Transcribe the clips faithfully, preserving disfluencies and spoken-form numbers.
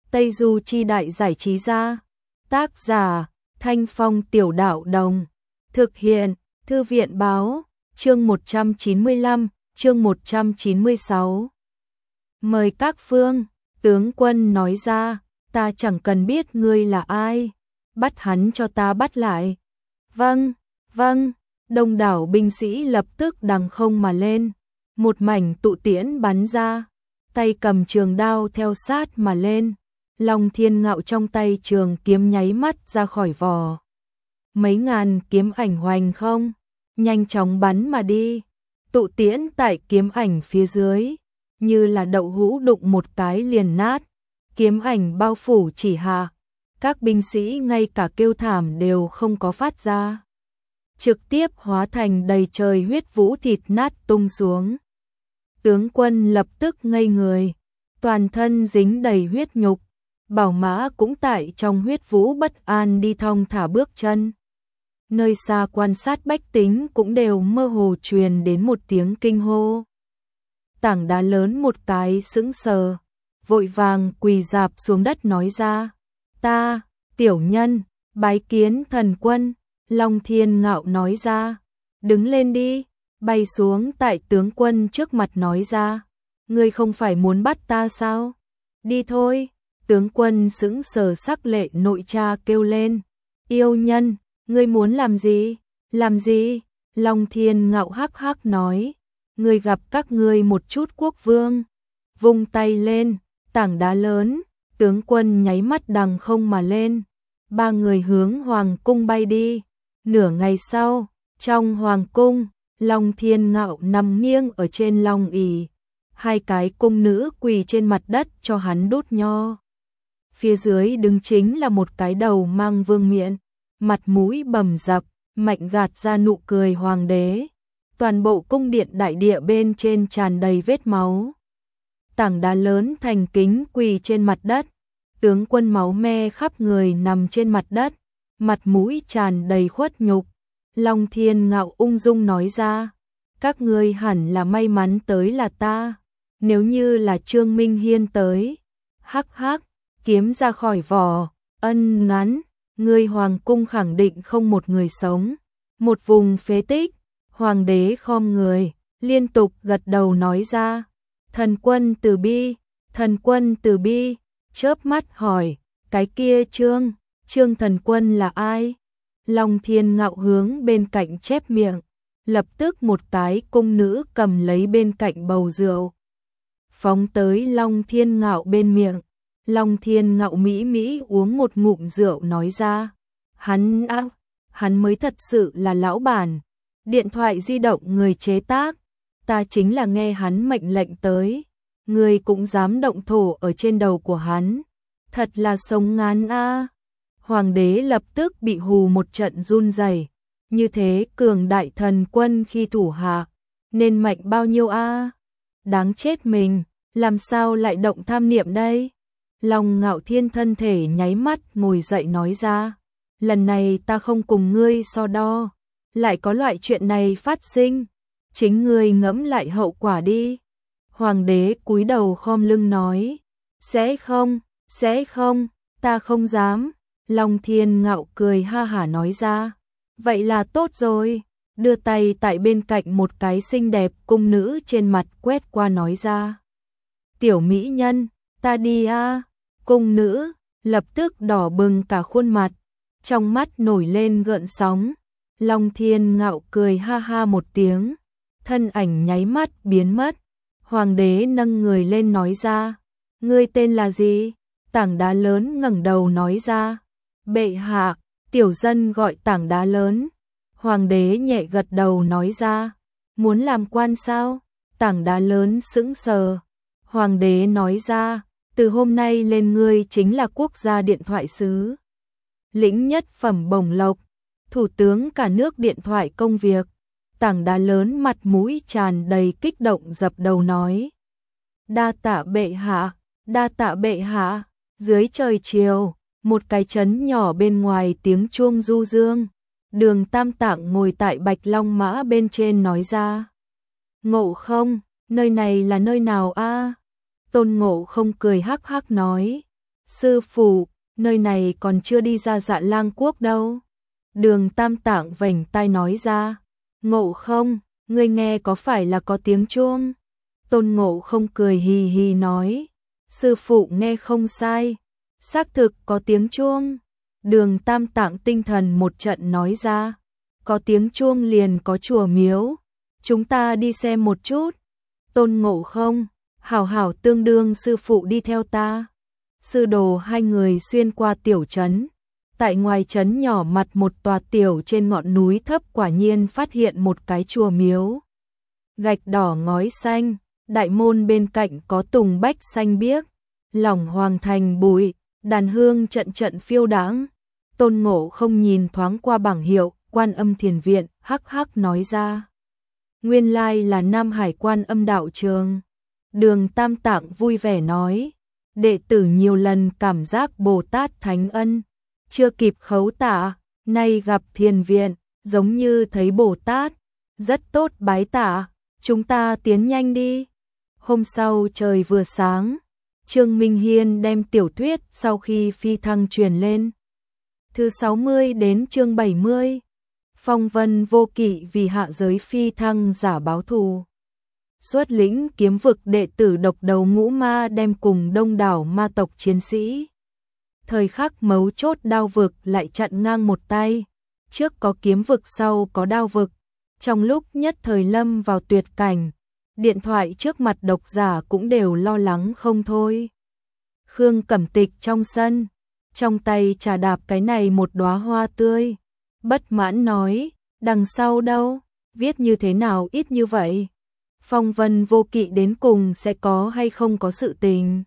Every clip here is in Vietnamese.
Tây Du Chi Đại Giải Trí Gia. Tác giả Thanh Phong Tiểu Đạo Đồng. Thực hiện Thư viện Báo. Chương một trăm chín mươi lăm, chương một trăm chín mươi sáu. Mời các phương. Tướng quân nói ra, ta chẳng cần biết ngươi là ai. Bắt hắn cho ta bắt lại. Vâng, vâng. Đông đảo binh sĩ lập tức đằng không mà lên. Một mảnh tụ tiễn bắn ra. Tay cầm trường đao theo sát mà lên. Long Thiên Ngạo trong tay trường kiếm nháy mắt ra khỏi vỏ. Mấy ngàn kiếm ảnh hoành không, nhanh chóng bắn mà đi. Tụ tiễn tại kiếm ảnh phía dưới, như là đậu hũ đụng một cái liền nát. Kiếm ảnh bao phủ chỉ hạ, các binh sĩ ngay cả kêu thảm đều không có phát ra. Trực tiếp hóa thành đầy trời huyết vũ thịt nát tung xuống. Tướng quân lập tức ngây người, toàn thân dính đầy huyết nhục. Bảo mã cũng tại trong huyết vũ bất an đi thong thả bước chân. Nơi xa quan sát bách tính cũng đều mơ hồ truyền đến một tiếng kinh hô. Tảng đá lớn một cái sững sờ, vội vàng quỳ rạp xuống đất nói ra. Ta, tiểu nhân, bái kiến thần quân. Long Thiên Ngạo nói ra. Đứng lên đi, bay xuống tại tướng quân trước mặt nói ra. Ngươi không phải muốn bắt ta sao? Đi thôi. Tướng quân sững sờ sắc lệ nội cha kêu lên. Yêu nhân, ngươi muốn làm gì? Làm gì? Long Thiên Ngạo hắc hắc nói. Ngươi gặp các ngươi một chút quốc vương. Vung tay lên, tảng đá lớn, tướng quân nháy mắt đằng không mà lên. Ba người hướng hoàng cung bay đi. Nửa ngày sau, trong hoàng cung, Long Thiên Ngạo nằm nghiêng ở trên long ỷ. Hai cái cung nữ quỳ trên mặt đất cho hắn đốt nho. Phía dưới đứng chính là một cái đầu mang vương miện, mặt mũi bầm dập, mạnh gạt ra nụ cười hoàng đế. Toàn bộ cung điện đại địa bên trên tràn đầy vết máu. Tảng đá lớn thành kính quỳ trên mặt đất, tướng quân máu me khắp người nằm trên mặt đất, mặt mũi tràn đầy khuất nhục. Long Thiên Ngạo ung dung nói ra, các ngươi hẳn là may mắn tới là ta, nếu như là Trương Minh Hiên tới. Hắc hắc. Kiếm ra khỏi vỏ, ân nắn, người hoàng cung khẳng định không một người sống. Một vùng phế tích, hoàng đế khom người, liên tục gật đầu nói ra. Thần quân từ bi, thần quân từ bi, chớp mắt hỏi, cái kia Trương, Trương thần quân là ai? Long Thiên Ngạo hướng bên cạnh chép miệng, lập tức một cái cung nữ cầm lấy bên cạnh bầu rượu. Phóng tới Long Thiên Ngạo bên miệng. Long Thiên Ngạo mỹ mỹ uống một ngụm rượu nói ra. Hắn á, hắn mới thật sự là lão bản. Điện thoại di động người chế tác, ta chính là nghe hắn mệnh lệnh tới. Người cũng dám động thổ ở trên đầu của hắn. Thật là sống ngán a. Hoàng đế lập tức bị hù một trận run rẩy. Như thế cường đại thần quân khi thủ hạ, nên mạnh bao nhiêu a? Đáng chết mình, làm sao lại động tham niệm đây? Long Ngạo Thiên thân thể nháy mắt ngồi dậy nói ra. Lần này ta không cùng ngươi so đo. Lại có loại chuyện này phát sinh. Chính ngươi ngẫm lại hậu quả đi. Hoàng đế cúi đầu khom lưng nói. Sẽ không, sẽ không, ta không dám. Long Thiên Ngạo cười ha hả nói ra. Vậy là tốt rồi. Đưa tay tại bên cạnh một cái xinh đẹp cung nữ trên mặt quét qua nói ra. Tiểu mỹ nhân, ta đi a. Cung nữ lập tức đỏ bừng cả khuôn mặt, trong mắt nổi lên gợn sóng. Long Thiên Ngạo cười ha ha một tiếng, thân ảnh nháy mắt biến mất. Hoàng đế nâng người lên nói ra, ngươi tên là gì? Tảng đá lớn ngẩng đầu nói ra, bệ hạ, tiểu dân gọi tảng đá lớn. Hoàng đế nhẹ gật đầu nói ra, muốn làm quan sao? Tảng đá lớn sững sờ. Hoàng đế nói ra, từ hôm nay lên ngươi chính là quốc gia điện thoại sứ. Lĩnh nhất phẩm bổng lộc, thủ tướng cả nước điện thoại công việc. Tảng đá lớn mặt mũi tràn đầy kích động dập đầu nói. Đa tạ bệ hạ, đa tạ bệ hạ. Dưới trời chiều, một cái trấn nhỏ bên ngoài tiếng chuông du dương. Đường Tam Tạng ngồi tại Bạch Long Mã bên trên nói ra. Ngộ không, nơi này là nơi nào a? Tôn Ngộ không cười hắc hắc nói. Sư phụ, nơi này còn chưa đi ra Dạ Lang quốc đâu. Đường Tam Tạng vểnh tai nói ra. Ngộ không, ngươi nghe có phải là có tiếng chuông? Tôn Ngộ không cười hì hì nói. Sư phụ nghe không sai, xác thực có tiếng chuông. Đường Tam Tạng tinh thần một trận nói ra. Có tiếng chuông liền có chùa miếu, chúng ta đi xem một chút. Tôn Ngộ không, hảo hảo tương đương sư phụ đi theo ta. Sư đồ hai người xuyên qua tiểu trấn. Tại ngoài trấn nhỏ mặt một tòa tiểu trên ngọn núi thấp quả nhiên phát hiện một cái chùa miếu. Gạch đỏ ngói xanh, đại môn bên cạnh có tùng bách xanh biếc, lỏng hoàng thành bụi, đàn hương trận trận phiêu đãng. Tôn Ngộ không nhìn thoáng qua bảng hiệu, Quan Âm Thiền Viện, hắc hắc nói ra. Nguyên lai là Nam Hải Quan Âm đạo trường. Đường Tam Tạng vui vẻ nói. Đệ tử nhiều lần cảm giác Bồ Tát thánh ân, chưa kịp khấu tạ, nay gặp thiền viện, giống như thấy Bồ Tát, rất tốt bái tạ, chúng ta tiến nhanh đi. Hôm sau trời vừa sáng, Trương Minh Hiên đem tiểu thuyết sau khi phi thăng truyền lên. Thứ sáu mươi đến chương bảy mươi, Phong Vân Vô Kỵ vì hạ giới phi thăng giả báo thù. Xuất lĩnh kiếm vực đệ tử độc đầu ngũ ma đem cùng đông đảo ma tộc chiến sĩ. Thời khắc mấu chốt đao vực lại chặn ngang một tay, trước có kiếm vực sau có đao vực. Trong lúc nhất thời lâm vào tuyệt cảnh, điện thoại trước mặt độc giả cũng đều lo lắng không thôi. Khương Cẩm Tịch trong sân, trong tay trà đạp cái này một đóa hoa tươi, bất mãn nói, đằng sau đâu, viết như thế nào ít như vậy? Phong Vân Vô Kỵ đến cùng sẽ có hay không có sự tình?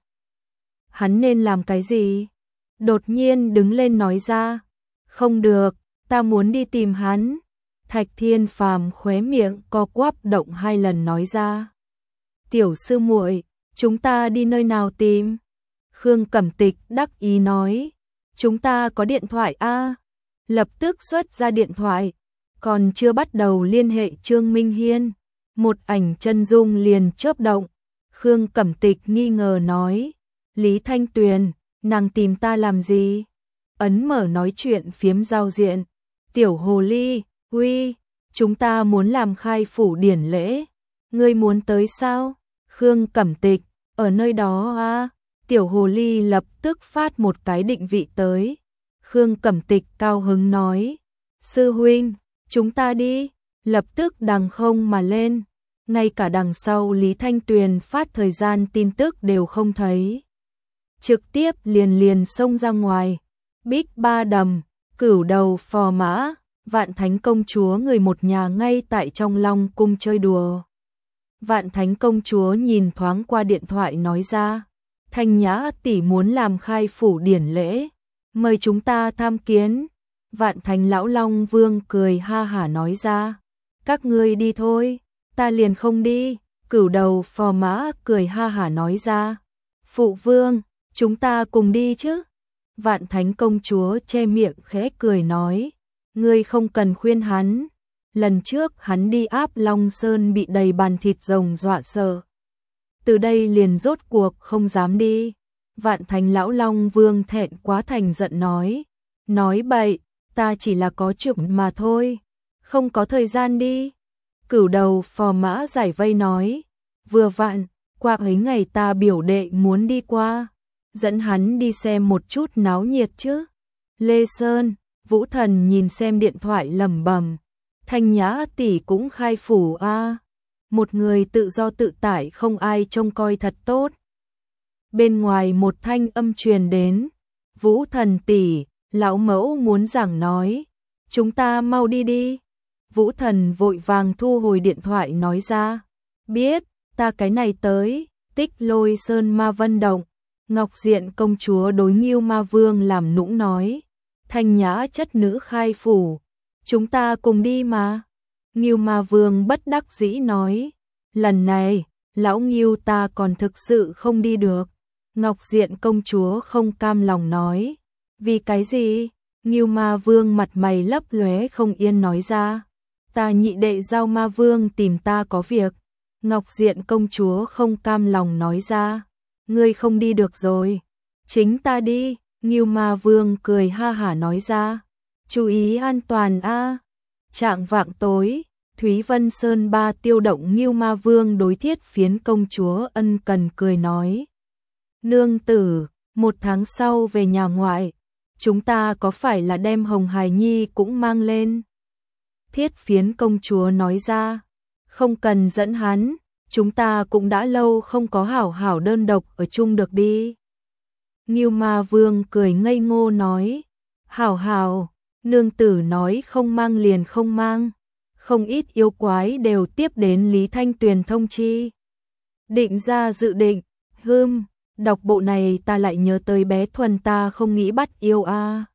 Hắn nên làm cái gì? Đột nhiên đứng lên nói ra, không được, ta muốn đi tìm hắn. Thạch Thiên Phàm khóe miệng co quắp động hai lần nói ra. Tiểu sư muội, chúng ta đi nơi nào tìm? Khương Cẩm Tịch đắc ý nói, chúng ta có điện thoại a. Lập tức xuất ra điện thoại, còn chưa bắt đầu liên hệ Trương Minh Hiên, một ảnh chân dung liền chớp động. Khương Cẩm Tịch nghi ngờ nói, Lý Thanh Tuyền, nàng tìm ta làm gì? Ấn mở nói chuyện phiếm giao diện, tiểu hồ ly, uy, chúng ta muốn làm khai phủ điển lễ, ngươi muốn tới sao? Khương Cẩm Tịch, ở nơi đó à? Tiểu hồ ly lập tức phát một cái định vị tới. Khương Cẩm Tịch cao hứng nói, sư huynh, chúng ta đi, lập tức đằng không mà lên. Ngay cả đằng sau Lý Thanh Tuyền phát thời gian tin tức đều không thấy. Trực tiếp liền liền xông ra ngoài. Bích Ba Đầm, Cửu Đầu Phò Mã, Vạn Thánh Công Chúa người một nhà ngay tại trong Long Cung chơi đùa. Vạn Thánh Công Chúa nhìn thoáng qua điện thoại nói ra, Thanh Nhã tỷ muốn làm khai phủ điển lễ, mời chúng ta tham kiến. Vạn Thánh Lão Long Vương cười ha hả nói ra, các ngươi đi thôi, ta liền không đi. Cửu Đầu Phò Mã cười ha hả nói ra, phụ vương, chúng ta cùng đi chứ. Vạn Thánh Công Chúa che miệng khẽ cười nói, ngươi không cần khuyên hắn, lần trước hắn đi áp Long Sơn bị đầy bàn thịt rồng dọa sợ, từ đây liền rốt cuộc không dám đi. Vạn Thánh Lão Long Vương thẹn quá thành giận nói, nói bậy, ta chỉ là có chuyện mà thôi, không có thời gian đi. Cửu Đầu Phò Mã giải vây nói, vừa vặn, qua ấy ngày ta biểu đệ muốn đi qua, dẫn hắn đi xem một chút náo nhiệt chứ. Lê Sơn, Vũ Thần nhìn xem điện thoại lẩm bẩm, Thanh Nhã tỷ cũng khai phủ a, à. Một người tự do tự tại không ai trông coi thật tốt. Bên ngoài một thanh âm truyền đến, Vũ Thần tỷ, lão mẫu muốn giảng nói, chúng ta mau đi đi. Vũ Thần vội vàng thu hồi điện thoại nói ra, biết, ta cái này tới. Tích Lôi Sơn Ma Vân Động, Ngọc Diện công chúa đối Ngưu Ma Vương làm nũng nói, Thanh Nhã chất nữ khai phủ, chúng ta cùng đi mà. Ngưu Ma Vương bất đắc dĩ nói, lần này, lão Ngưu ta còn thực sự không đi được. Ngọc Diện công chúa không cam lòng nói, vì cái gì? Ngưu Ma Vương mặt mày lấp lóe không yên nói ra, ta nhị đệ Giao Ma Vương tìm ta có việc. Ngọc Diện công chúa không cam lòng nói ra, ngươi không đi được rồi. Chính ta đi, Ngưu Ma Vương cười ha hả nói ra. Chú ý an toàn a. Trạng vạng tối, Thúy Vân Sơn ba tiêu động Ngưu Ma Vương đối Thiết Phiến công chúa ân cần cười nói. Nương tử, một tháng sau về nhà ngoại, chúng ta có phải là đem Hồng Hài Nhi cũng mang lên? Thiết Phiến công chúa nói ra. Không cần dẫn hắn, chúng ta cũng đã lâu không có hảo hảo đơn độc ở chung được đi. Ngưu Ma Vương cười ngây ngô nói. Hảo hảo, nương tử nói không mang liền không mang. Không ít yêu quái đều tiếp đến Lý Thanh Tuyền thông chi. Định ra dự định, hưm, đọc bộ này ta lại nhớ tới bé Thuần ta không nghĩ bắt yêu a.